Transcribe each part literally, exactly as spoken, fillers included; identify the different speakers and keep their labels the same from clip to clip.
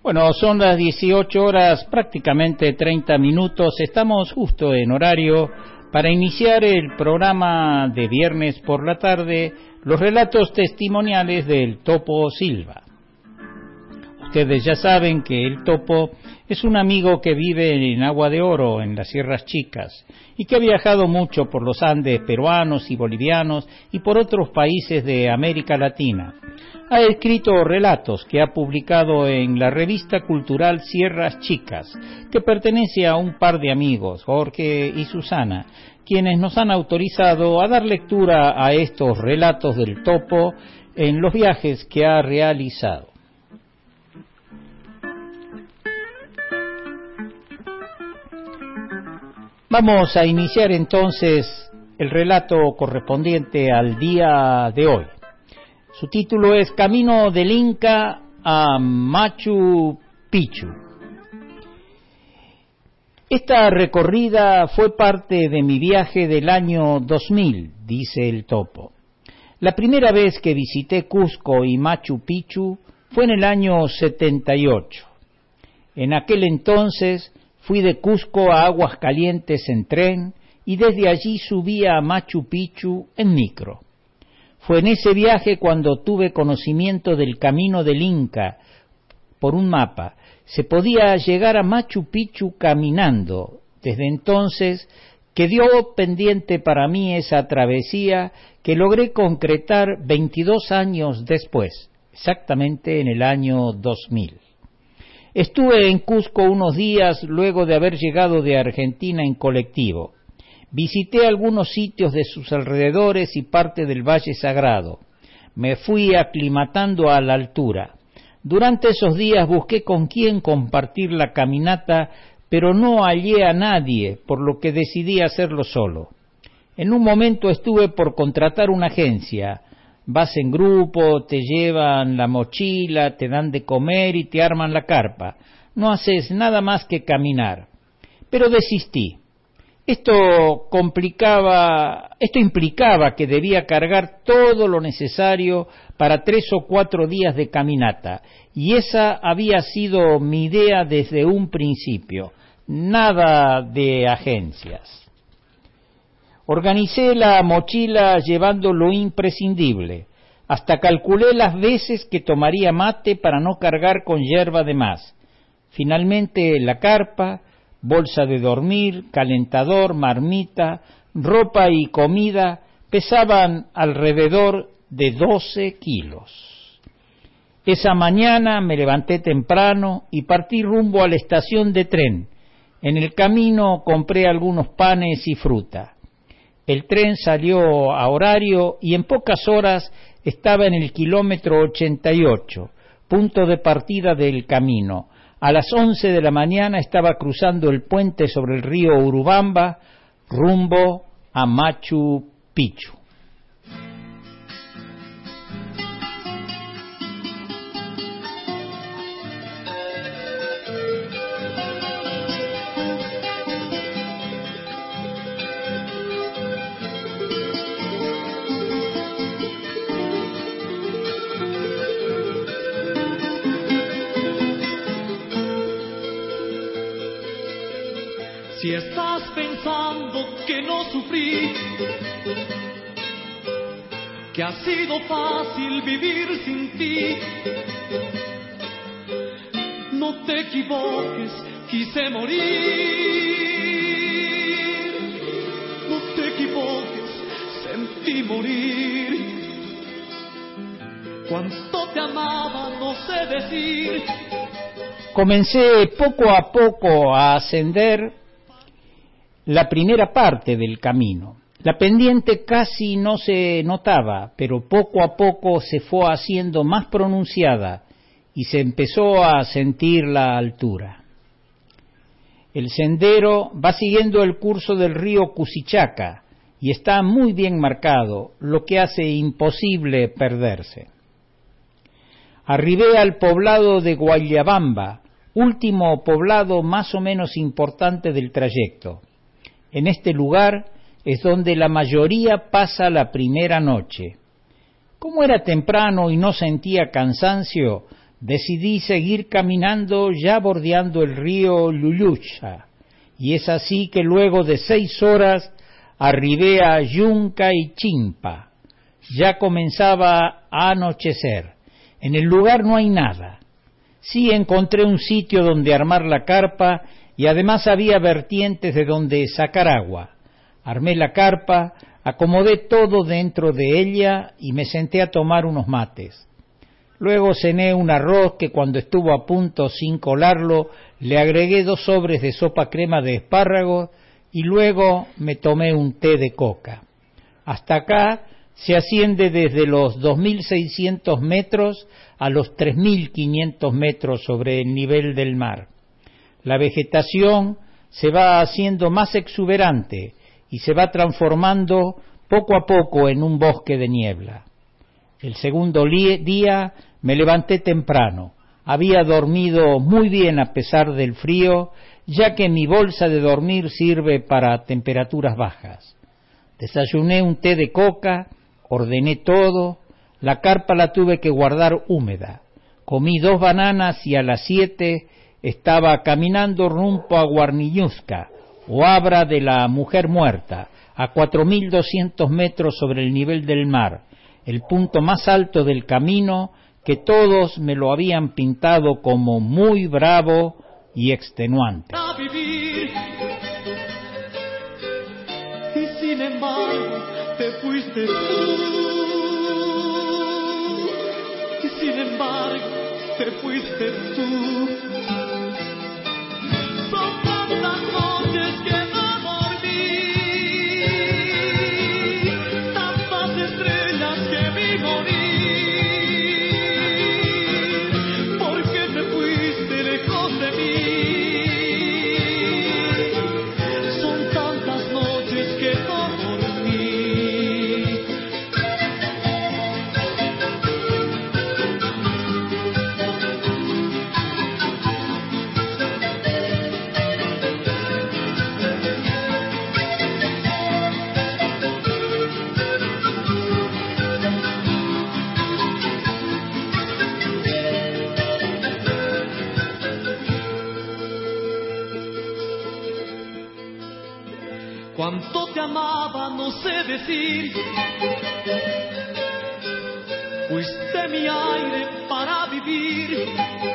Speaker 1: Bueno, son las dieciocho horas, prácticamente treinta minutos. Estamos justo en horario para iniciar el programa de viernes por la tarde, los relatos testimoniales del Topo Silva. Ustedes ya saben que el Topo es un amigo que vive en Agua de Oro, en las Sierras Chicas, y que ha viajado mucho por los Andes peruanos y bolivianos y por otros países de América Latina. Ha escrito relatos que ha publicado en la revista cultural Sierras Chicas, que pertenece a un par de amigos, Jorge y Susana, quienes nos han autorizado a dar lectura a estos relatos del Topo en los viajes que ha realizado. Vamos a iniciar entonces el relato correspondiente al día de hoy. Su título es Camino del Inca a Machu Picchu. Esta recorrida fue parte de mi viaje del año dos mil, dice el Topo. La primera vez que visité Cusco y Machu Picchu fue en el año setenta y ocho. En aquel entonces fui de Cusco a Aguascalientes en tren y desde allí subí a Machu Picchu en micro. Fue en ese viaje cuando tuve conocimiento del camino del Inca por un mapa. Se podía llegar a Machu Picchu caminando. Desde entonces quedó pendiente para mí esa travesía que logré concretar veintidós años después, exactamente en el año dos mil. Estuve en Cusco unos días luego de haber llegado de Argentina en colectivo. Visité algunos sitios de sus alrededores y parte del Valle Sagrado. Me fui aclimatando a la altura. Durante esos días busqué con quién compartir la caminata, pero no hallé a nadie, por lo que decidí hacerlo solo. En un momento estuve por contratar una agencia. Vas en grupo, te llevan la mochila, te dan de comer y te arman la carpa. No haces nada más que caminar. Pero desistí. Esto complicaba, esto implicaba que debía cargar todo lo necesario para tres o cuatro días de caminata, y esa había sido mi idea desde un principio, nada de agencias. Organicé la mochila llevando lo imprescindible, hasta calculé las veces que tomaría mate para no cargar con hierba de más. Finalmente la carpa, bolsa de dormir, calentador, marmita, ropa y comida pesaban alrededor de doce kilos. Esa mañana me levanté temprano y partí rumbo a la estación de tren. En el camino compré algunos panes y fruta. El tren salió a horario y en pocas horas estaba en el kilómetro ochenta y ocho, punto de partida del camino. A las once de la mañana estaba cruzando el puente sobre el río Urubamba, rumbo a Machu Picchu.
Speaker 2: Si estás pensando que no sufrí, que ha sido fácil vivir sin ti, no te equivoques, quise morir. No te equivoques, sentí morir. Cuánto te amaba, no sé decir.
Speaker 1: Comencé poco a poco a ascender la primera parte del camino. La pendiente casi no se notaba, pero poco a poco se fue haciendo más pronunciada y se empezó a sentir la altura. El sendero va siguiendo el curso del río Cusichaca y está muy bien marcado, lo que hace imposible perderse. Arribé al poblado de Guayabamba, último poblado más o menos importante del trayecto. En este lugar es donde la mayoría pasa la primera noche. Como era temprano y no sentía cansancio, decidí seguir caminando ya bordeando el río Lulucha, y es así que luego de seis horas arribé a Yunca y Chimpa. Ya comenzaba a anochecer. En el lugar no hay nada. Sí encontré un sitio donde armar la carpa y además había vertientes de donde sacar agua. Armé la carpa, acomodé todo dentro de ella y me senté a tomar unos mates. Luego cené un arroz que cuando estuvo a punto sin colarlo le agregué dos sobres de sopa crema de espárragos y luego me tomé un té de coca. Hasta acá se asciende desde los dos mil seiscientos metros a los tres mil quinientos metros sobre el nivel del mar. La vegetación se va haciendo más exuberante y se va transformando poco a poco en un bosque de niebla. El segundo día me levanté temprano. Había dormido muy bien a pesar del frío, ya que mi bolsa de dormir sirve para temperaturas bajas. Desayuné un té de coca, ordené todo, la carpa la tuve que guardar húmeda. Comí dos bananas y a las siete estaba caminando rumbo a Guarniñuzca, o Abra de la Mujer Muerta, a cuatro mil doscientos metros sobre el nivel del mar, el punto más alto del camino, que todos me lo habían pintado como muy bravo y extenuante.
Speaker 2: A vivir, y sin embargo te fuiste tú, y sin embargo te fuiste tú. Son tantas noches que no dormí, tantas estrellas que vi morir, porque te fuiste lejos de mí. Son tantas noches que no dormí. Cuánto te amaba, no sé decir. Fuiste mi aire para vivir.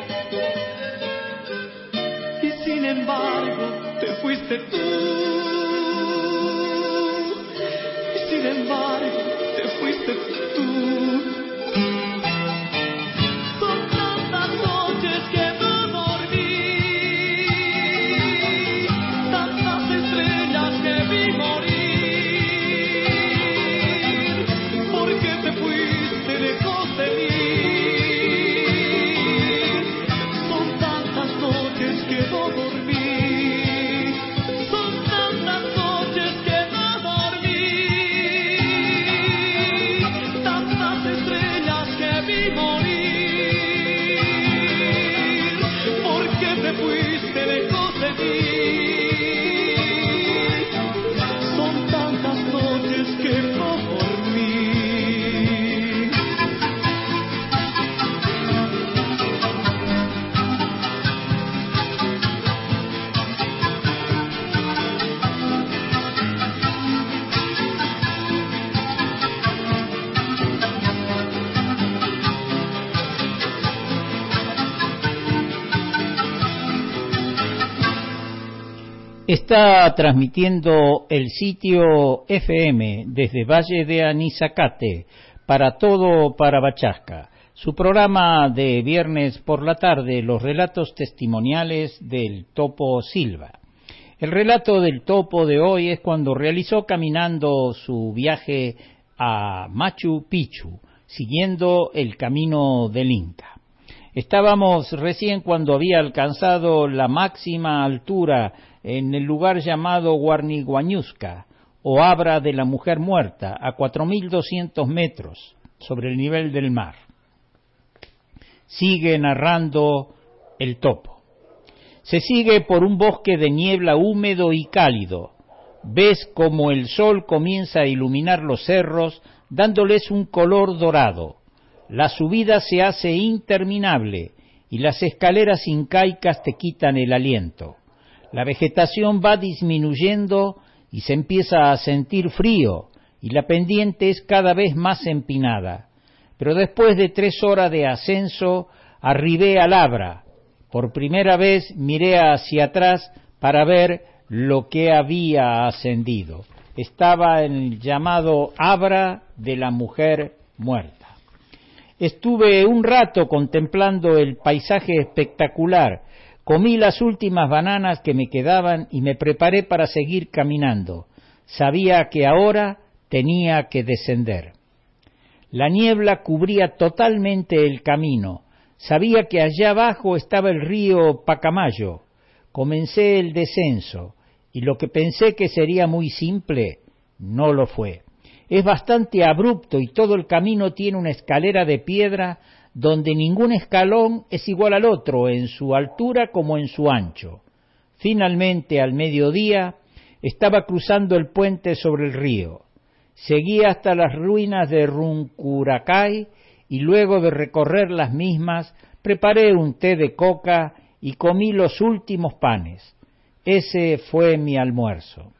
Speaker 2: Y sin embargo, te fuiste tú. Y sin embargo, te fuiste tú. Son tantas noches que no dormí, tantas estrellas que vi morir, porque te fuiste lejos de mí. Son tantas noches que no dormí, son tantas noches que no dormí, tantas estrellas que vi morir, porque te fuiste lejos de mí. Son tantas noches que no dormí.
Speaker 1: Está transmitiendo el sitio F M desde Valle de Anizacate para todo Parabachasca. Su programa de viernes por la tarde, los relatos testimoniales del Topo Silva. El relato del Topo de hoy es cuando realizó caminando su viaje a Machu Picchu, siguiendo el camino del Inca. Estábamos recién cuando había alcanzado la máxima altura en el lugar llamado Guarniñuzca, o Abra de la Mujer Muerta, a cuatro mil doscientos metros sobre el nivel del mar. Sigue narrando el Topo. Se sigue por un bosque de niebla húmedo y cálido. Ves como el sol comienza a iluminar los cerros, dándoles un color dorado. La subida se hace interminable y las escaleras incaicas te quitan el aliento. La vegetación va disminuyendo y se empieza a sentir frío, y la pendiente es cada vez más empinada. Pero después de tres horas de ascenso, arribé al Abra. Por primera vez miré hacia atrás para ver lo que había ascendido. Estaba en el llamado Abra de la mujer muerta. Estuve un rato contemplando el paisaje espectacular, comí las últimas bananas que me quedaban y me preparé para seguir caminando. Sabía que ahora tenía que descender. La niebla cubría totalmente el camino. Sabía que allá abajo estaba el río Pacamayo. Comencé el descenso, y lo que pensé que sería muy simple, no lo fue. Es bastante abrupto y todo el camino tiene una escalera de piedra donde ningún escalón es igual al otro en su altura como en su ancho. Finalmente, al mediodía, estaba cruzando el puente sobre el río. Seguí hasta las ruinas de Runcuracay y luego de recorrer las mismas, preparé un té de coca y comí los últimos panes. Ese fue mi almuerzo.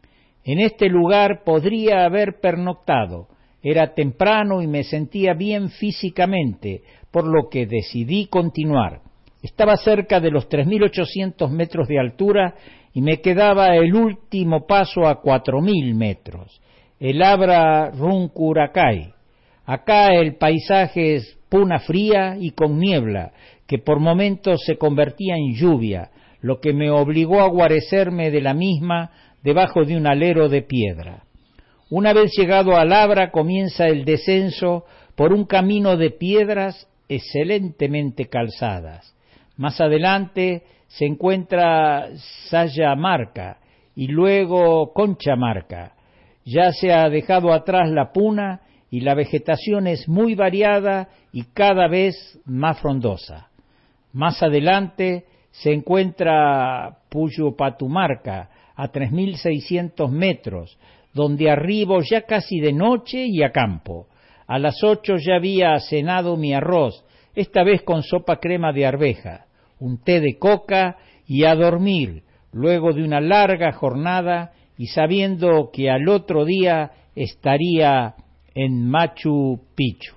Speaker 1: En este lugar podría haber pernoctado. Era temprano y me sentía bien físicamente, por lo que decidí continuar. Estaba cerca de los tres mil ochocientos metros de altura y me quedaba el último paso a cuatro mil metros. El Abra Runcuracay. Acá el paisaje es puna fría y con niebla, que por momentos se convertía en lluvia, lo que me obligó a guarecerme de la misma debajo de un alero de piedra. Una vez llegado al Abra comienza el descenso por un camino de piedras excelentemente calzadas. Más adelante se encuentra Sayamarca y luego Conchamarca. Ya se ha dejado atrás la puna y la vegetación es muy variada y cada vez más frondosa. Más adelante se encuentra Puyupatumarca, a tres mil seiscientos metros, donde arribo ya casi de noche y a campo. A las ocho ya había cenado mi arroz, esta vez con sopa crema de arveja, un té de coca y a dormir, luego de una larga jornada y sabiendo que al otro día estaría en Machu Picchu.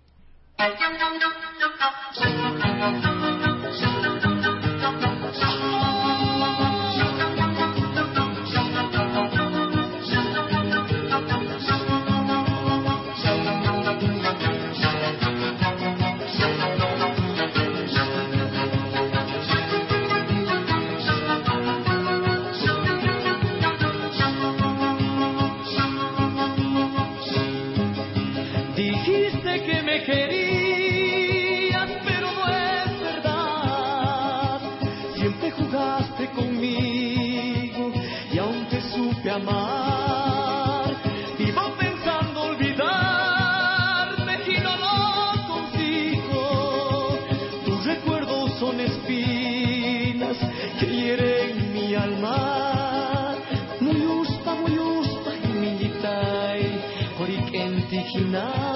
Speaker 2: Dijiste que me querías, pero no es verdad. Siempre jugaste conmigo y aún te supe amar. Vivo pensando olvidarte y no lo consigo. Tus recuerdos son espinas que hieren mi alma. Muy uspa, muy uspa, minitay, horiquentijina.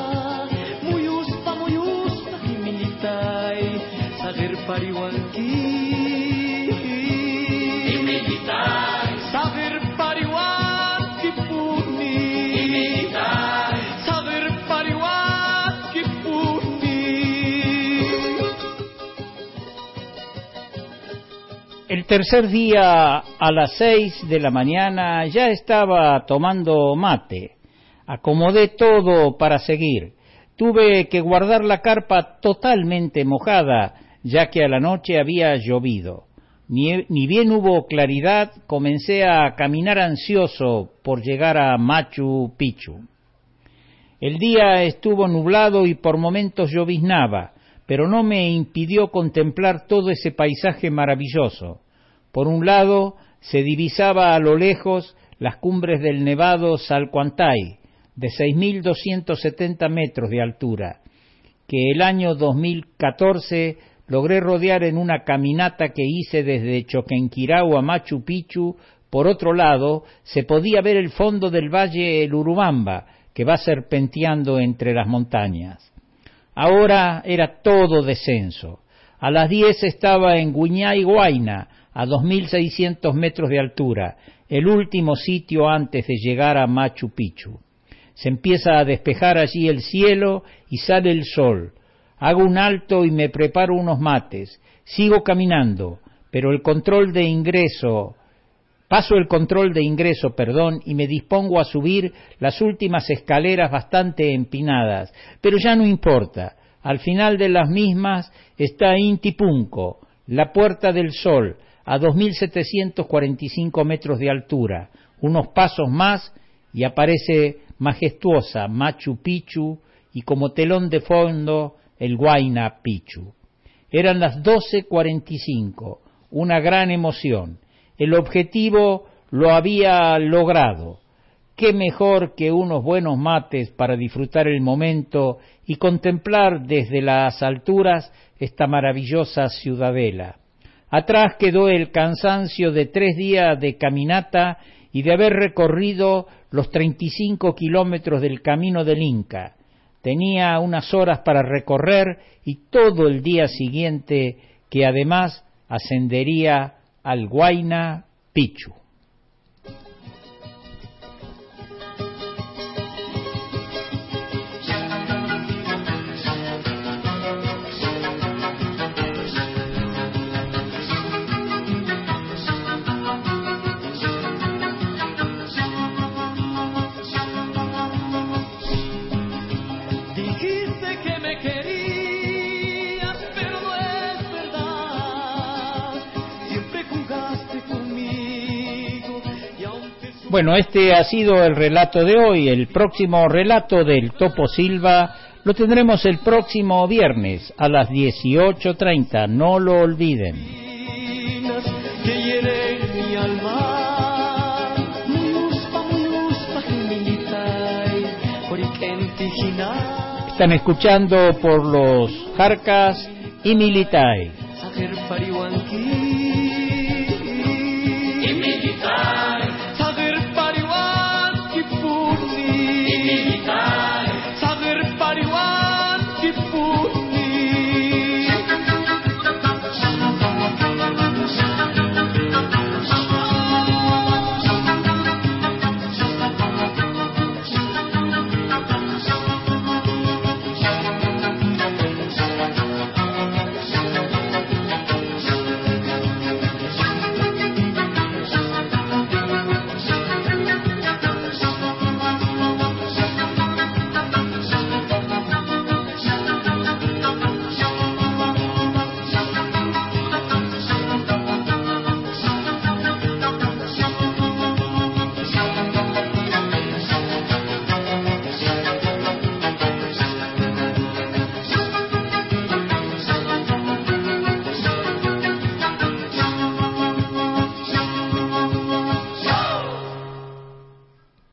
Speaker 2: Parihuanqui, saber parihuanqui puni, saber parihuanqui puni.
Speaker 1: El tercer día a las seis de la mañana ya estaba tomando mate. Acomodé todo para seguir. Tuve que guardar la carpa totalmente mojada, ya que a la noche había llovido. Ni, ni bien hubo claridad, comencé a caminar ansioso por llegar a Machu Picchu. El día estuvo nublado y por momentos lloviznaba, pero no me impidió contemplar todo ese paisaje maravilloso. Por un lado, se divisaba a lo lejos las cumbres del nevado Salcantay, de seis mil doscientos setenta metros de altura, que el año dos mil catorce logré rodear en una caminata que hice desde Choquenquirau a Machu Picchu. Por otro lado, se podía ver el fondo del valle El Urubamba, que va serpenteando entre las montañas. Ahora era todo descenso. A las diez estaba en Guiñay Huayna, a dos mil seiscientos metros de altura, el último sitio antes de llegar a Machu Picchu. Se empieza a despejar allí el cielo y sale el sol. Hago un alto y me preparo unos mates. Sigo caminando, pero el control de ingreso, paso el control de ingreso, perdón, y me dispongo a subir las últimas escaleras bastante empinadas, pero ya no importa. Al final de las mismas está Inti Punco, la Puerta del Sol, a dos mil setecientos cuarenta y cinco metros de altura. Unos pasos más y aparece majestuosa Machu Picchu y como telón de fondo el Huayna Picchu. Eran las doce cuarenta y cinco, una gran emoción. El objetivo lo había logrado. Qué mejor que unos buenos mates para disfrutar el momento y contemplar desde las alturas esta maravillosa ciudadela. Atrás quedó el cansancio de tres días de caminata y de haber recorrido los treinta y cinco kilómetros del camino del Inca. Tenía unas horas para recorrer y todo el día siguiente, que además ascendería al Huayna Picchu. Bueno, este ha sido el relato de hoy. El próximo relato del Topo Silva lo tendremos el próximo viernes a las dieciocho treinta. No lo olviden. Están escuchando por los Jarcas y Militay.